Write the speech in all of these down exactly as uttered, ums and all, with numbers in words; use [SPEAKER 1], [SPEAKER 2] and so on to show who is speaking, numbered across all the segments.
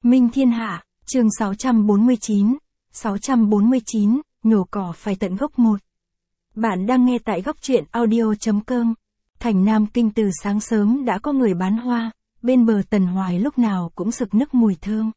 [SPEAKER 1] Minh Thiên Hạ, chương sáu trăm bốn mươi chín, sáu trăm bốn mươi chín, nhổ cỏ phải tận gốc một. Bạn đang nghe tại góc truyện audio.com. Thành Nam Kinh từ sáng sớm đã có người bán hoa, bên bờ Tần Hoài lúc nào cũng sực nức mùi thơm.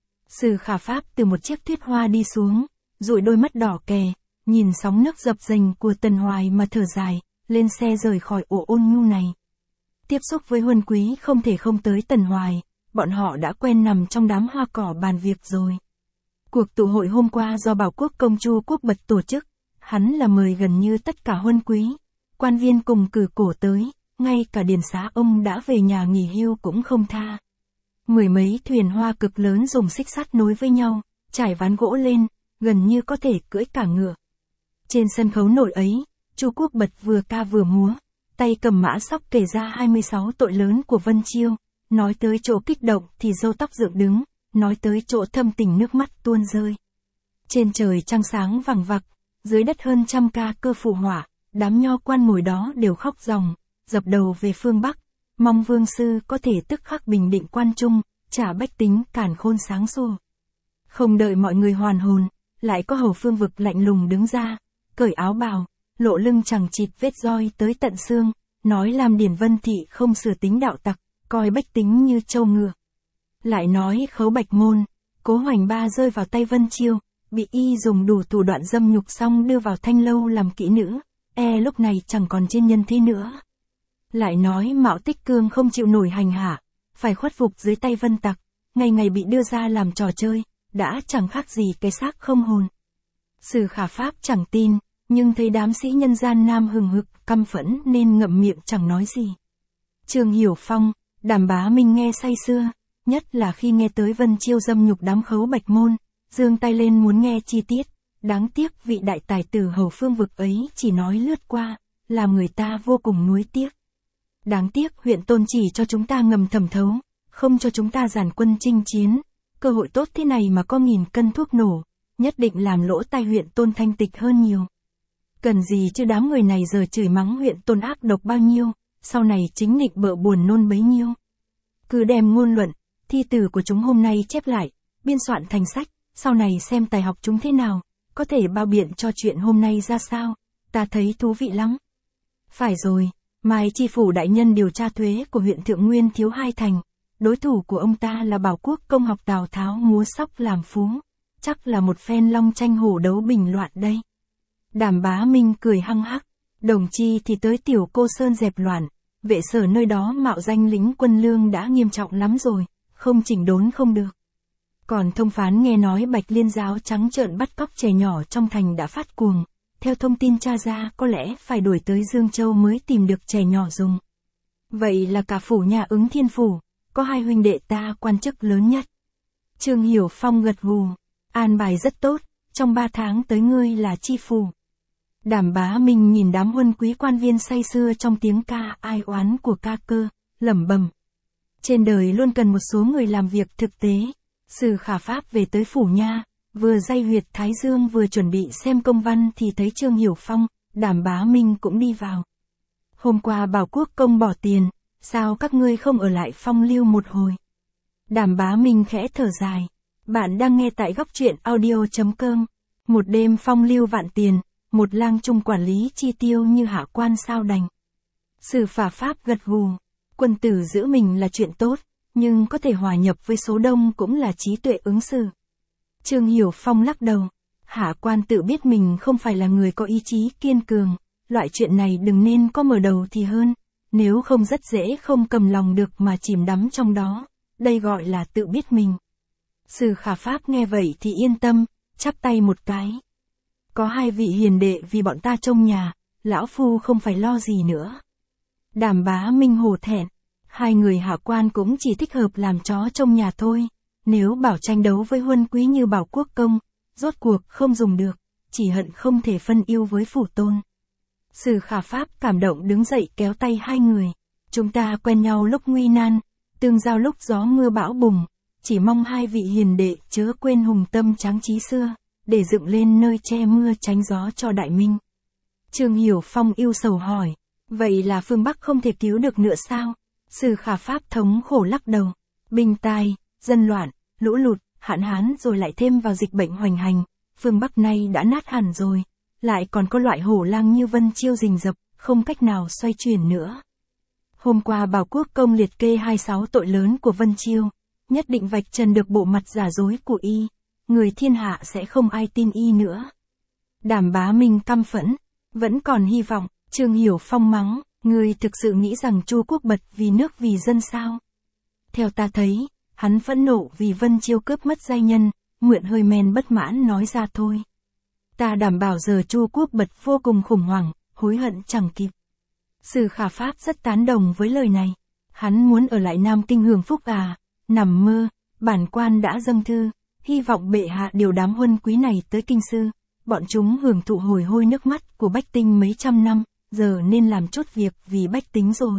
[SPEAKER 1] Sử Khả Pháp từ một chiếc tuyết hoa đi xuống, dụi đôi mắt đỏ kè, nhìn sóng nước dập dềnh của Tần Hoài mà thở dài, lên xe rời khỏi ổ ôn nhu này. Tiếp xúc với Huân Quý không thể không tới Tần Hoài, bọn họ đã quen nằm trong đám hoa cỏ bàn việc rồi. Cuộc tụ hội hôm qua do Bảo Quốc công Chu Quốc Bật tổ chức, hắn là mời gần như tất cả Huân Quý, quan viên cùng cử cổ tới, ngay cả điền xá ông đã về nhà nghỉ hưu cũng không tha. Mười mấy thuyền hoa cực lớn dùng xích sắt nối với nhau, trải ván gỗ lên, gần như có thể cưỡi cả ngựa. Trên sân khấu nổi ấy, Chu Quốc Bật vừa ca vừa múa, tay cầm mã sóc kể ra hai mươi sáu tội lớn của Vân Chiêu, nói tới chỗ kích động thì râu tóc dựng đứng, nói tới chỗ thâm tình nước mắt tuôn rơi. Trên trời trăng sáng vằng vặc, dưới đất hơn trăm ca cơ phù hỏa, đám nho quan ngồi đó đều khóc ròng, dập đầu về phương Bắc, mong vương sư có thể tức khắc bình định quan trung, trả bách tính càn khôn sáng sủa. Không đợi mọi người hoàn hồn, lại có hầu Phương Vực lạnh lùng đứng ra, cởi áo bào, lộ lưng chằng chịt vết roi tới tận xương, nói làm Điển Vân Thị không sửa tính đạo tặc, coi bách tính như trâu ngựa. Lại nói Khấu Bạch Môn, Cố Hoành Ba rơi vào tay Vân Chiêu, bị y dùng đủ thủ đoạn dâm nhục xong đưa vào thanh lâu làm kỹ nữ, e lúc này chẳng còn trên nhân thế nữa. Lại nói Mạo Tích Cương không chịu nổi hành hạ, phải khuất phục dưới tay Vân Tặc, ngày ngày bị đưa ra làm trò chơi, đã chẳng khác gì cái xác không hồn. Sử Khả Pháp chẳng tin, nhưng thấy đám sĩ nhân gian nam hừng hực, căm phẫn nên ngậm miệng chẳng nói gì. Trương Hiểu Phong, Đàm Bá Minh nghe say sưa, nhất là khi nghe tới Vân Chiêu dâm nhục đám Khấu Bạch Môn, giương tay lên muốn nghe chi tiết, đáng tiếc vị đại tài tử hầu Phương Vực ấy chỉ nói lướt qua, làm người ta vô cùng nuối tiếc. Đáng tiếc huyện Tôn chỉ cho chúng ta ngầm thẩm thấu, không cho chúng ta dàn quân chinh chiến, cơ hội tốt thế này mà có nghìn cân thuốc nổ, nhất định làm lỗ tai huyện Tôn thanh tịch hơn nhiều. Cần gì chứ đám người này giờ chửi mắng huyện Tôn ác độc bao nhiêu, sau này chính nịnh bợ buồn nôn bấy nhiêu. Cứ đem ngôn luận, thi từ của chúng hôm nay chép lại, biên soạn thành sách, sau này xem tài học chúng thế nào, có thể bao biện cho chuyện hôm nay ra sao, ta thấy thú vị lắm. Phải rồi, mai tri phủ đại nhân điều tra thuế của huyện Thượng Nguyên thiếu hai thành, đối thủ của ông ta là Bảo Quốc công học Tào Tháo múa sóc làm phú, chắc là một phen long tranh hổ đấu bình loạn đây. Đàm Bá Minh cười hăng hắc, đồng chi thì tới Tiểu Cô Sơn dẹp loạn, vệ sở nơi đó mạo danh lính quân lương đã nghiêm trọng lắm rồi, không chỉnh đốn không được. Còn thông phán nghe nói Bạch Liên giáo trắng trợn bắt cóc trẻ nhỏ trong thành đã phát cuồng, theo thông tin tra ra có lẽ phải đuổi tới Dương Châu mới tìm được trẻ nhỏ dùng. Vậy là cả phủ nhà Ứng Thiên phủ, có hai huynh đệ ta quan chức lớn nhất. Trương Hiểu Phong gật gù, an bài rất tốt, trong ba tháng tới ngươi là chi phủ. Đàm Bá Minh nhìn đám huân quý quan viên say sưa trong tiếng ca ai oán của ca cơ, lẩm bẩm. Trên đời luôn cần một số người làm việc thực tế. Sử Khả Pháp về tới phủ nha, vừa day huyệt thái dương vừa chuẩn bị xem công văn thì thấy Trương Hiểu Phong, Đàm Bá Minh cũng đi vào. Hôm qua Bảo Quốc công bỏ tiền, sao các ngươi không ở lại phong lưu một hồi? Đàm Bá Minh khẽ thở dài. Bạn đang nghe tại góc truyện audio.com. Một đêm phong lưu vạn tiền, một lang trung quản lý chi tiêu như hạ quan sao đành. Sử Khả Pháp gật gù. Quân tử giữ mình là chuyện tốt, nhưng có thể hòa nhập với số đông cũng là trí tuệ ứng xử. Trương Hiểu Phong lắc đầu. Hạ quan tự biết mình không phải là người có ý chí kiên cường, loại chuyện này đừng nên có mở đầu thì hơn, nếu không rất dễ không cầm lòng được mà chìm đắm trong đó, đây gọi là tự biết mình. Sử Khả Pháp nghe vậy thì yên tâm, chắp tay một cái. Có hai vị hiền đệ vì bọn ta trông nhà, lão phu không phải lo gì nữa. Đàm Bá Minh hổ thẹn, hai người hạ quan cũng chỉ thích hợp làm chó trông nhà thôi, nếu bảo tranh đấu với huân quý như Bảo Quốc công, rốt cuộc không dùng được, chỉ hận không thể phân yêu với phủ tôn. Sử Khả Pháp cảm động đứng dậy kéo tay hai người, chúng ta quen nhau lúc nguy nan, tương giao lúc gió mưa bão bùng, chỉ mong hai vị hiền đệ chớ quên hùng tâm tráng trí xưa, để dựng lên nơi che mưa tránh gió cho đại minh. Trương Hiểu Phong yêu sầu hỏi, vậy là phương Bắc không thể cứu được nữa sao? Sử Khả Pháp thống khổ lắc đầu, binh tai, dân loạn, lũ lụt, hạn hán rồi lại thêm vào dịch bệnh hoành hành, phương Bắc nay đã nát hẳn rồi, lại còn có loại hổ lang như Vân Chiêu rình rập, không cách nào xoay chuyển nữa. Hôm qua Bảo Quốc Công liệt kê hai mươi sáu tội lớn của Vân Chiêu, nhất định vạch trần được bộ mặt giả dối của y, người thiên hạ sẽ không ai tin y nữa. Đàm Bá Minh căm phẫn, vẫn còn hy vọng. Trương Hiểu Phong mắng, ngươi thực sự nghĩ rằng Chu Quốc Bật vì nước vì dân sao? Theo ta thấy, hắn phẫn nộ vì Vân Chiêu cướp mất giai nhân, mượn hơi men bất mãn nói ra thôi. Ta đảm bảo giờ Chu Quốc Bật vô cùng khủng hoảng, hối hận chẳng kịp. Sử Khả Pháp rất tán đồng với lời này. Hắn muốn ở lại Nam Kinh hưởng phúc à? Nằm mơ, bản quan đã dâng thư, hy vọng bệ hạ điều đám huân quý này tới kinh sư. Bọn chúng hưởng thụ hồi hôi nước mắt của bách tính mấy trăm năm, giờ nên làm chút việc vì bách tính rồi.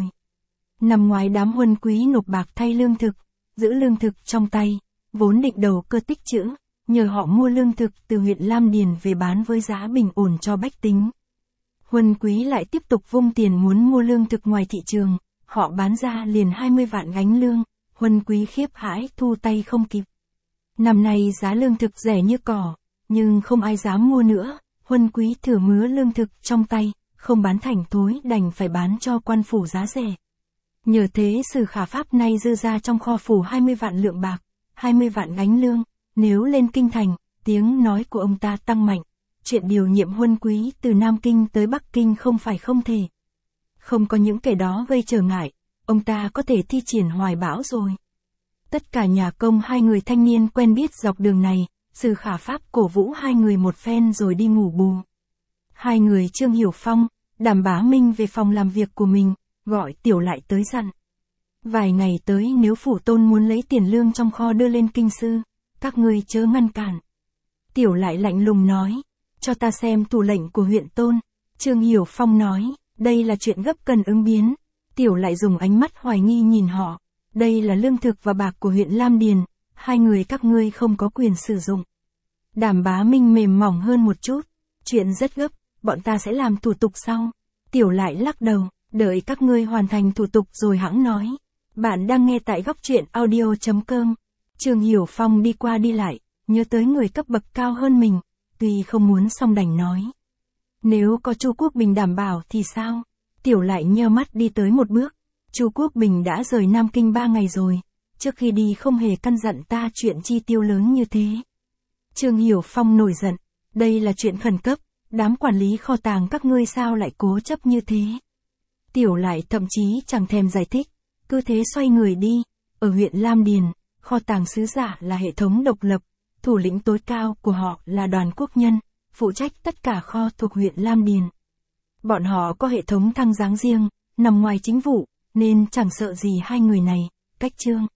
[SPEAKER 1] Nằm ngoài đám huân quý nộp bạc thay lương thực, giữ lương thực trong tay, vốn định đầu cơ tích trữ, nhờ họ mua lương thực từ huyện Lam Điền về bán với giá bình ổn cho bách tính. Huân quý lại tiếp tục vung tiền muốn mua lương thực ngoài thị trường, họ bán ra liền hai mươi vạn gánh lương, huân quý khiếp hãi thu tay không kịp. Năm nay giá lương thực rẻ như cỏ, nhưng không ai dám mua nữa, huân quý thử mứa lương thực trong tay, không bán thành thối đành phải bán cho quan phủ giá rẻ. Nhờ thế Sử Khả Pháp nay dư ra trong kho phủ hai mươi vạn lượng bạc, hai mươi vạn gánh lương, nếu lên kinh thành, tiếng nói của ông ta tăng mạnh, chuyện điều nhiệm huân quý từ Nam Kinh tới Bắc Kinh không phải không thể. Không có những kẻ đó gây trở ngại, ông ta có thể thi triển hoài bão rồi. Tất cả nhà công hai người thanh niên quen biết dọc đường này, Sử Khả Pháp cổ vũ hai người một phen rồi đi ngủ bù. Hai người Trương Hiểu Phong, Đàm Bá Minh về phòng làm việc của mình, gọi Tiểu Lại tới dặn. Vài ngày tới nếu phủ tôn muốn lấy tiền lương trong kho đưa lên kinh sư, các ngươi chớ ngăn cản. Tiểu Lại lạnh lùng nói, cho ta xem thủ lệnh của huyện tôn. Trương Hiểu Phong nói, đây là chuyện gấp cần ứng biến. Tiểu Lại dùng ánh mắt hoài nghi nhìn họ, đây là lương thực và bạc của huyện Lam Điền, hai người các ngươi không có quyền sử dụng. Đàm Bá Minh mềm mỏng hơn một chút, chuyện rất gấp, bọn ta sẽ làm thủ tục sau. Tiểu Lại lắc đầu, đợi các ngươi hoàn thành thủ tục rồi hẵng nói. Bạn đang nghe tại góc truyện audio chấm com. Trương Hiểu Phong đi qua đi lại, nhớ tới người cấp bậc cao hơn mình, tuy không muốn song đành nói. Nếu có Chu Quốc Bình đảm bảo thì sao? Tiểu Lại nheo mắt đi tới một bước. Chu Quốc Bình đã rời Nam Kinh ba ngày rồi, trước khi đi không hề căn dặn ta chuyện chi tiêu lớn như thế. Trương Hiểu Phong nổi giận, đây là chuyện khẩn cấp, đám quản lý kho tàng các ngươi sao lại cố chấp như thế. Tiểu Lại thậm chí chẳng thèm giải thích, cứ thế xoay người đi. Ở huyện Lam Điền, kho tàng sứ giả là hệ thống độc lập, thủ lĩnh tối cao của họ là Đoàn Quốc Nhân, phụ trách tất cả kho thuộc huyện Lam Điền. Bọn họ có hệ thống thăng giáng riêng, nằm ngoài chính vụ, nên chẳng sợ gì hai người này. Cách chương